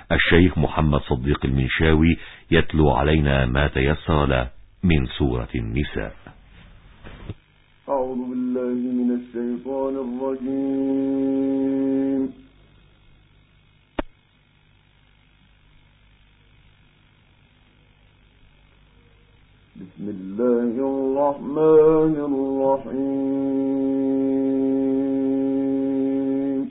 الشيخ محمد صديق المنشاوي يتلو علينا ما تيسر له من سورة النساء. أعوذ بالله من الشيطان الرجيم. بسم الله الرحمن الرحيم.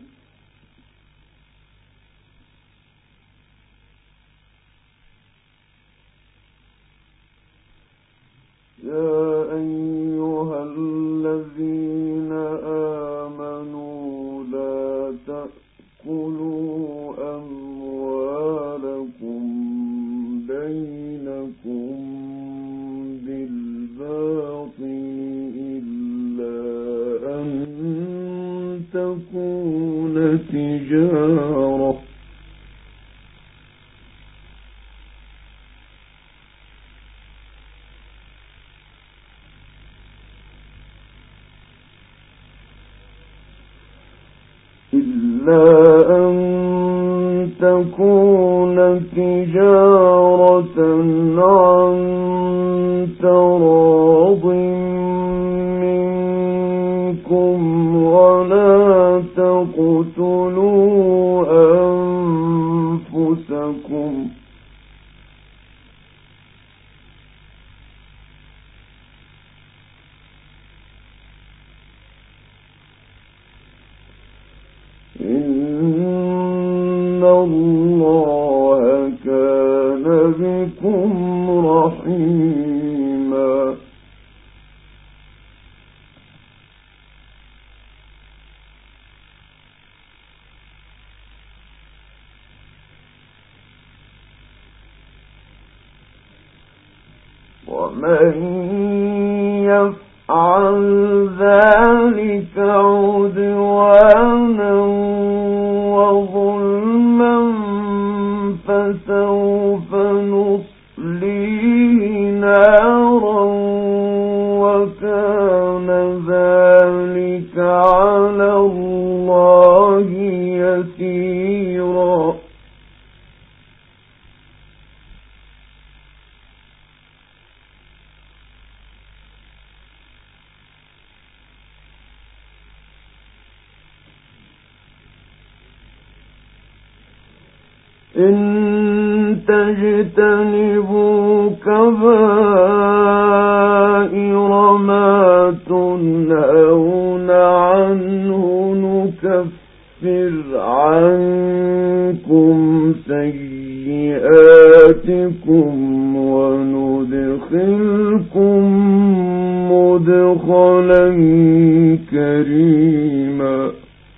يا أيها الذين آمنوا لا تأكلوا أموالكم بينكم تكون تجارة إلا أن تكون تجارة عن تراض منكم ولا تقتلوا أنفسكم إن الله كان بكم رحيما. ومن يفعل ذلك عدوانا وظلما فسوف نصليه نارا وكان ذلك على الله يسيرا. إن تجتنبوا كبائر ما تنهون عنه نكفر عنكم سيئاتكم وندخلكم مدخلا كريما.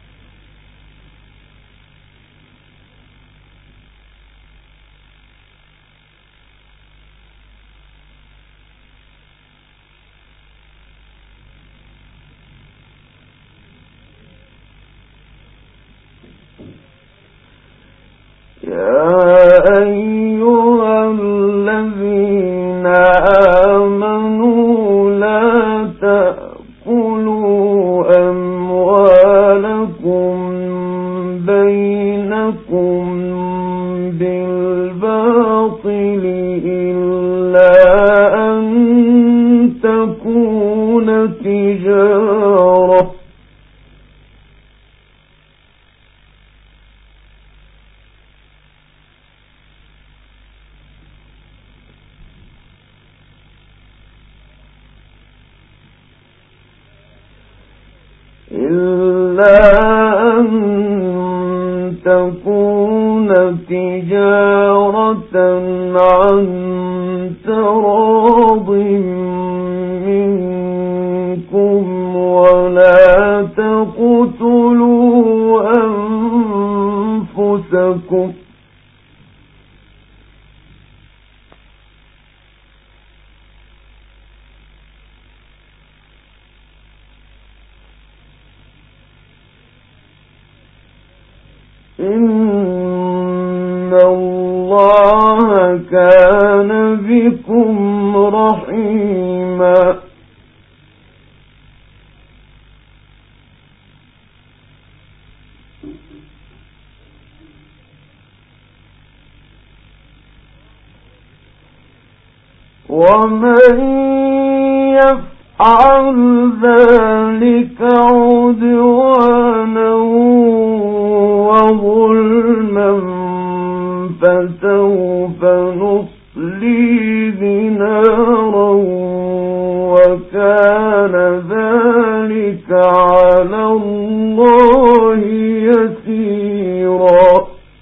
يا أيها الذين آمنوا لا تأكلوا أموالكم بينكم بالباطل إلا أن تكون تجارة عن تراض منكم ولا تقتلوا أنفسكم إن الله كان بكم رحيما. ومن يفعل ذلك عدوانا وظلما فسوف نصليه نارا وكان ذلك على الله يسيرا.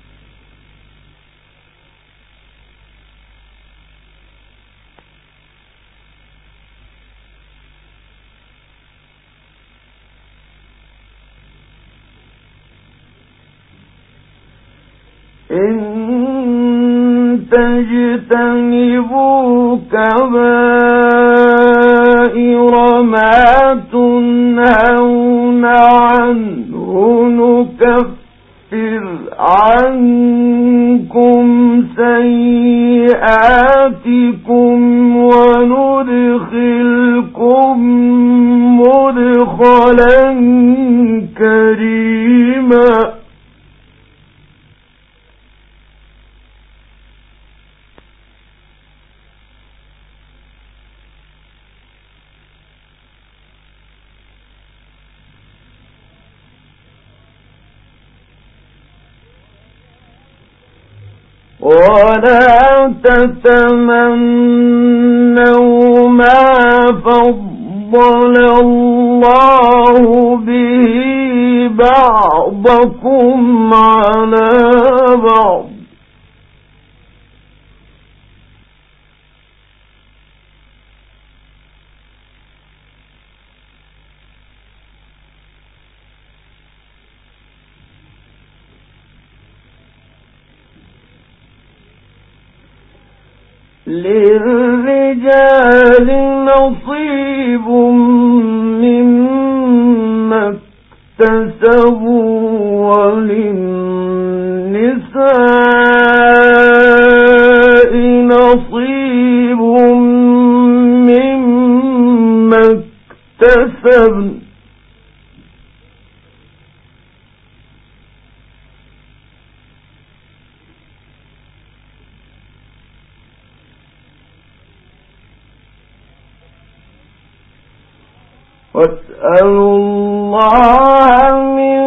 إن تجتنبوا كبائر ما تنهون عنه نكفر عنكم سيئاتكم وندخلكم مدخلا كريما. ولا تتمنوا ما فضل الله به بعضكم على بعض للرجال نصيب مما اكتسبوا وللنساء نصيب مما اكتسبن واسألوا الله من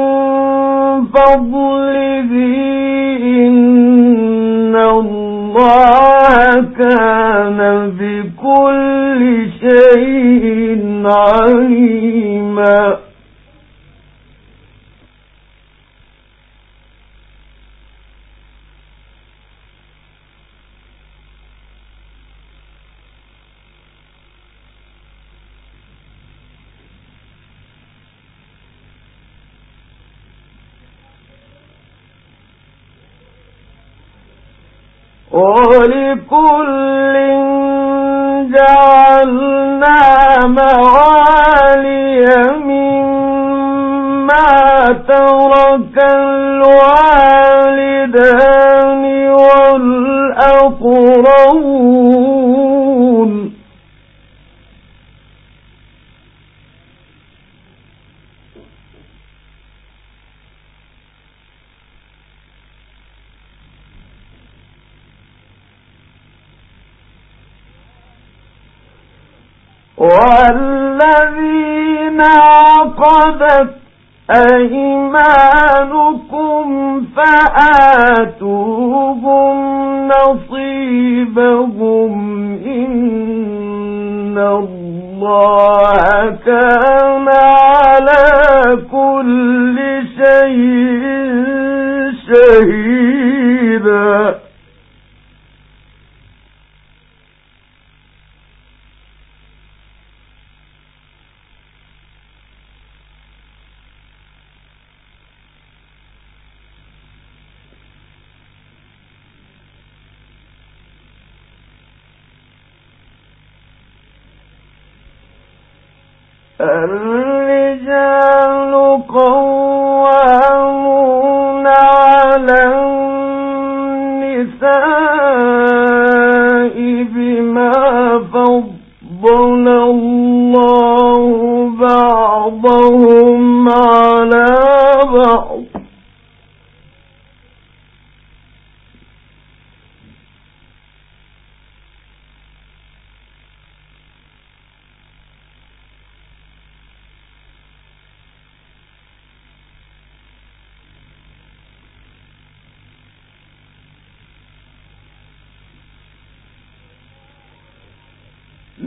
فضله إن الله كان بكل شيء عليما. ولكل جعلنا موالي مما ترك الوالدان والأقربون والذين عقدت أيمانكم فآتوهم نصيبهم إن الله كان على كل شيء شهيدا. الرجال قوامون على النساء بما فضل الله بعضهم على بعض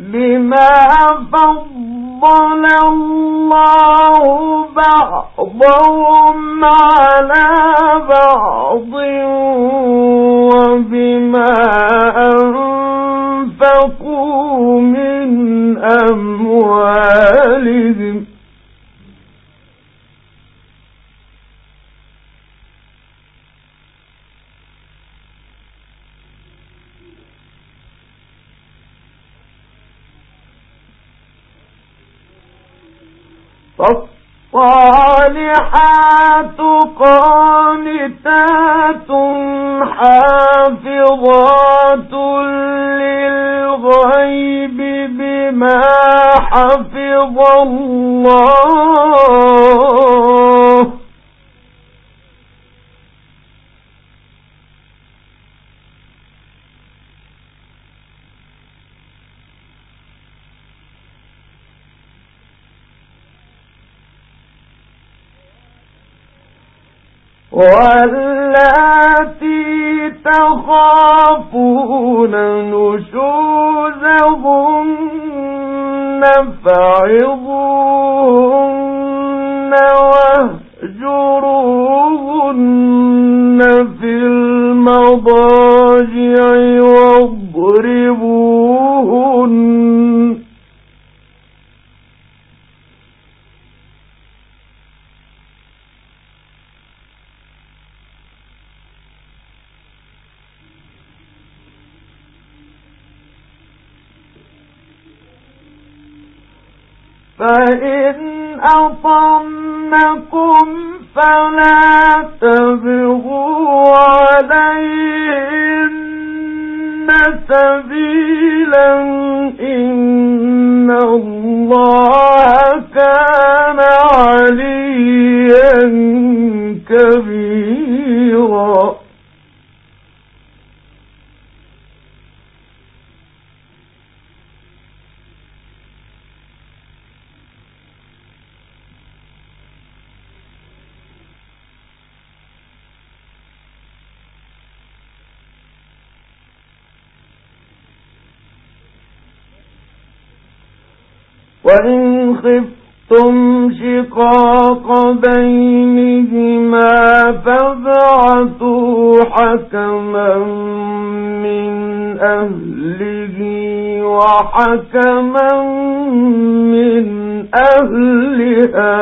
بما فضل الله بعضهم على بعض وبما أنفقوا من أموالهم فالصالحات قانتات حافظات للغيب بما حفظ الله واللاتي تخافون نشوزهن فعظوهن واهجروهن في المضاجع واضربوهن فإن أطعنكم فلا تبغوا عليهن سبيلا إن الله كان عليا كبيرا وإن خفتم شقاق بينهما فابعثوا حكما من أهله وحكما من أهلها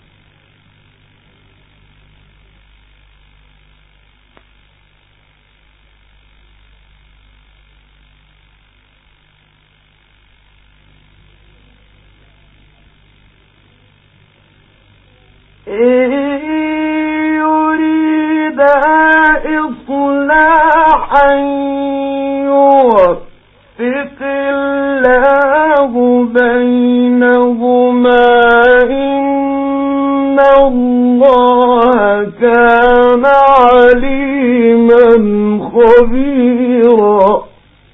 يريدا إصلاحا يوفق الله بينهما إن الله كان عليما خبيرا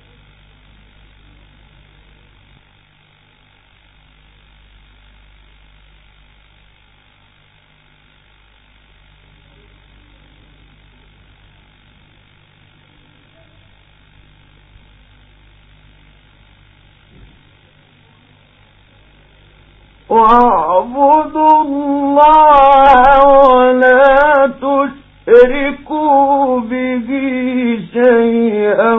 واعبدوا الله ولا تشركوا به شيئا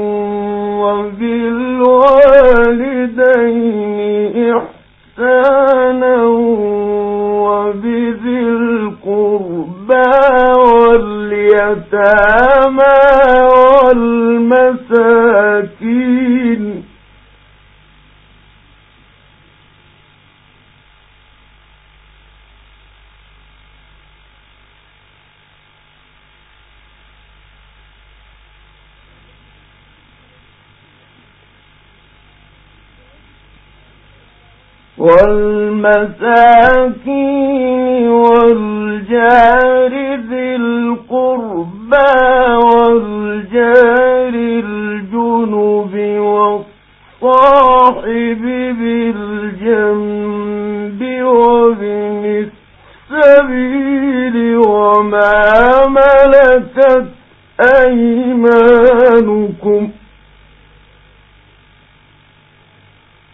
وبالوالدين إحسانا وبذي القربى واليتامى والمساكين والجار ذي القربى والجار الجنب والصاحب بالجنب وابن السبيل وما ملكت أيمانكم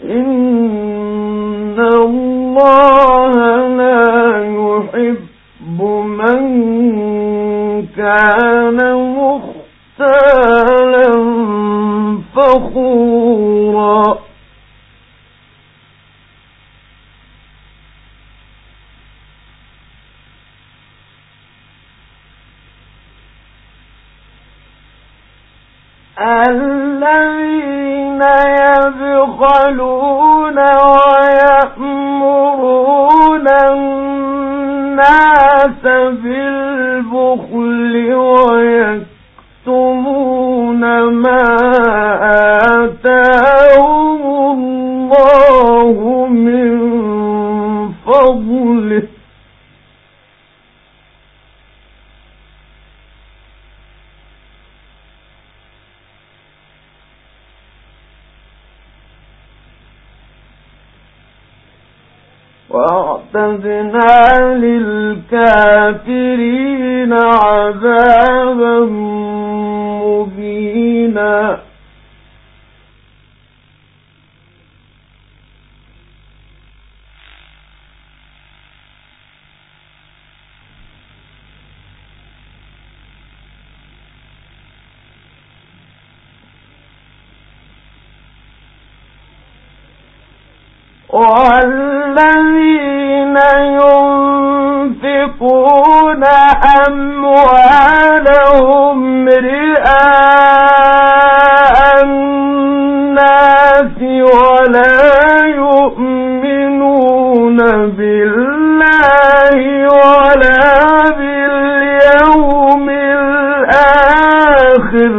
إن الله لا يحب من كان مختالا فخورا الذين يبخلون ويأمرون الناس بالبخل ويكتمون ما آتاهم الله من فضله وأعتدنا للكافرين عذابا مهينا والذين ينفقون أموالهم رئاء الناس ولا يؤمنون بالله ولا باليوم الآخر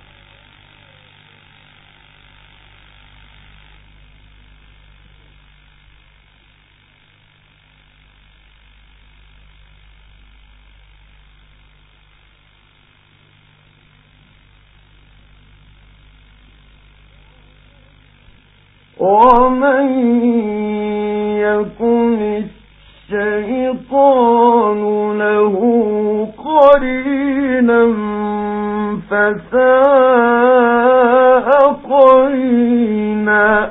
ومن يكن الشيطان له قرينا فساء قرينا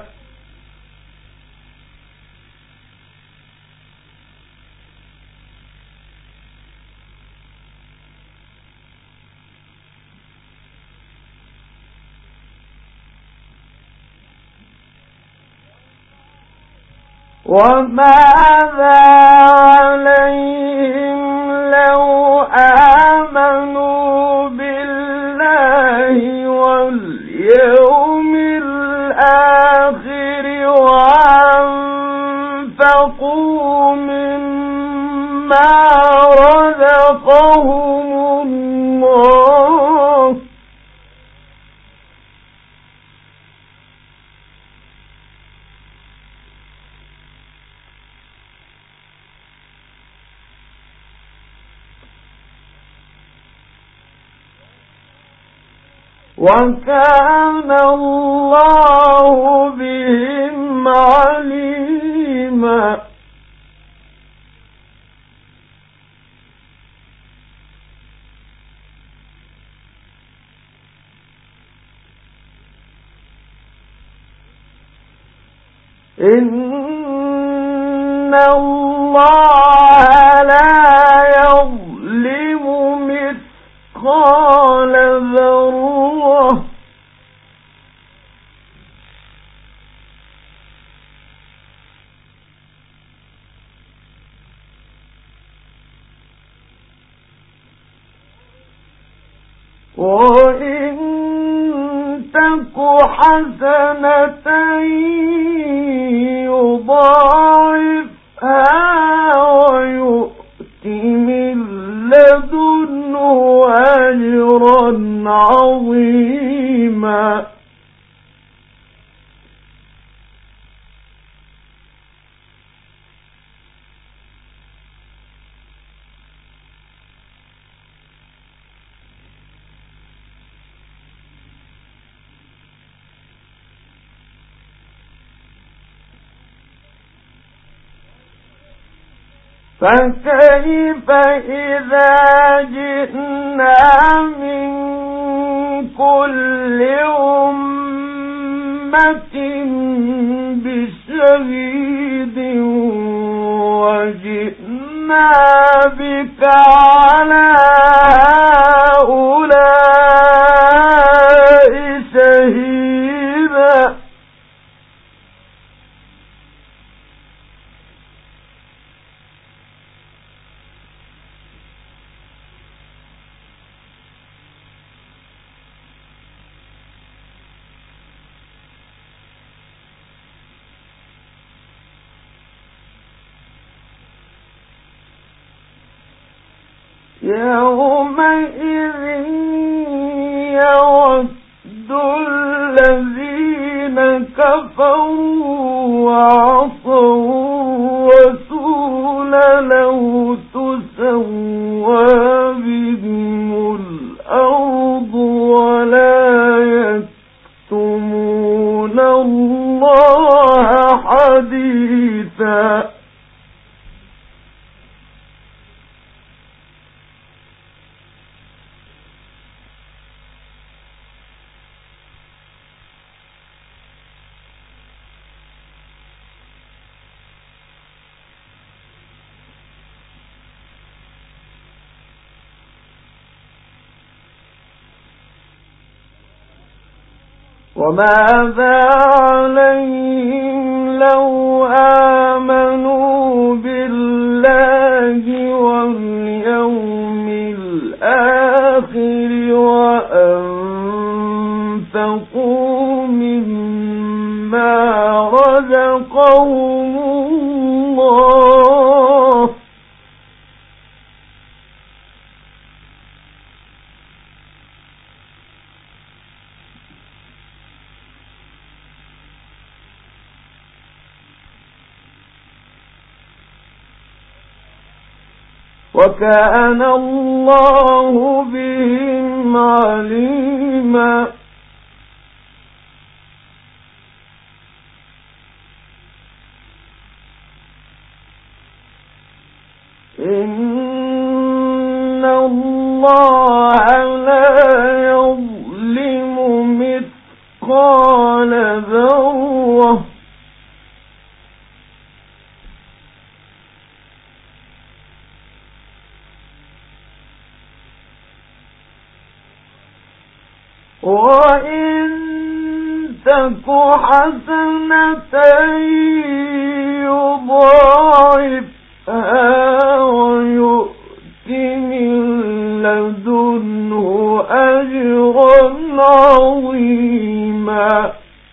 وماذا عليهم لو آمنوا بالله واليوم الآخر وأنفقوا مما رزقهم الله وكان الله بهم عليما إن الله لا يظلم مثقال ذرة وإن تك حسنة يضاعفها ويؤت من لدنه أجرا عظيما فكيف إذا جئنا من كل أمة أمة بشهيد وجئنا بك على هؤلاء شهيدا يومئذ يود الذين كفروا وعصوا الرسول لو تسوى بهم الأرض ولا يكتمون الله حديثا وماذا عليهم لو آمنوا بالله واليوم الآخر وأنفقوا مما رزقهم الله وكان الله بهم عليما إن الله لا يظلم مثقال ذرة وإن تك حسنة يضاعفها ويؤت من لدنه أجرا عظيما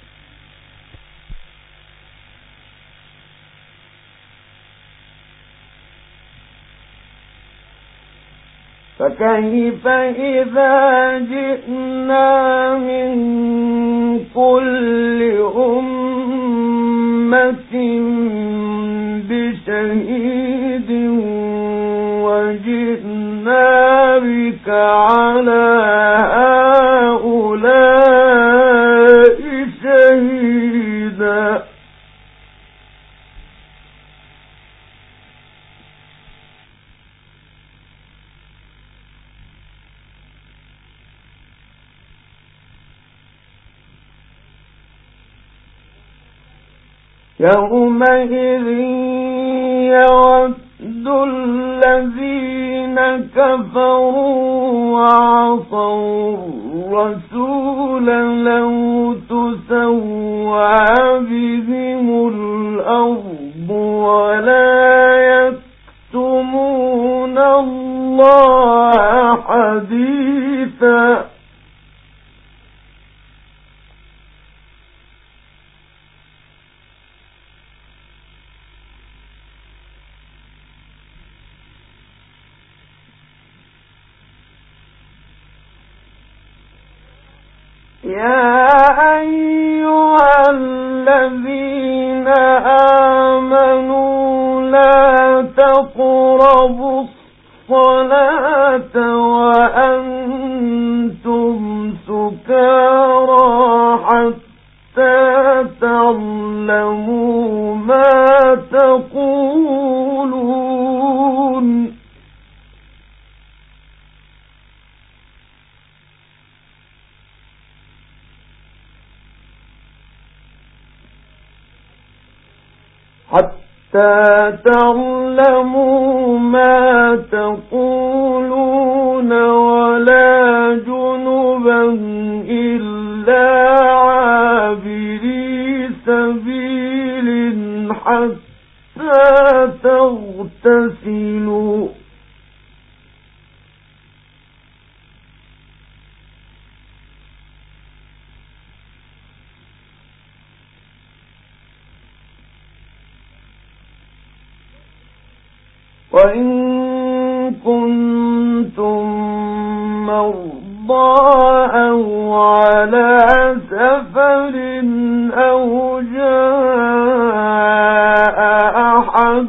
فكيف إذا جئنا من كل أمة بشهيد وجئنا بك على هؤلاء شهيدا يومئذ يود الذين كفروا وعصوا الرسول لو تسوى بهم الأرض ولا يكتمون الله حديثا يا أيها الذين آمنوا لا تقربوا الصلاة وأنتم سكارى حتى تعلموا ما تقولون حتى تعلموا ما تقولون ولا جنبا إلا عابري سبيل حتى تغتسلوا وإن كنتم مرضى أو على سفر أو جاء أحد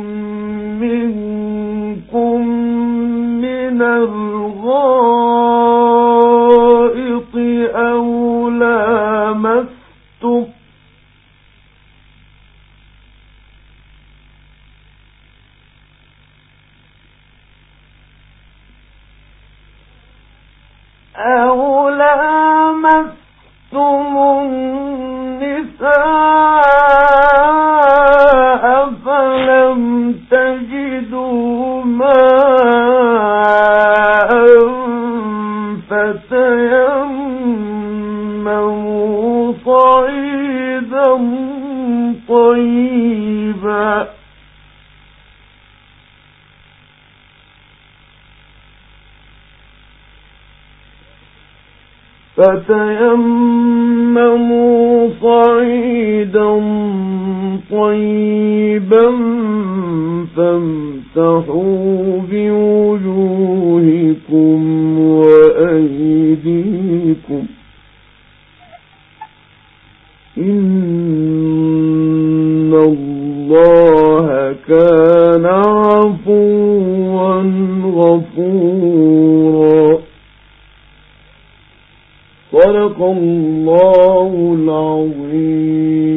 منكم من الغائط أو لامستم النساء فلم تجدوا ماء فتيمموا صعيدا طيبا فامسحوا بوجوهكم وأيديكم إن الله كان عفوا غفورا. صدق الله العظيم.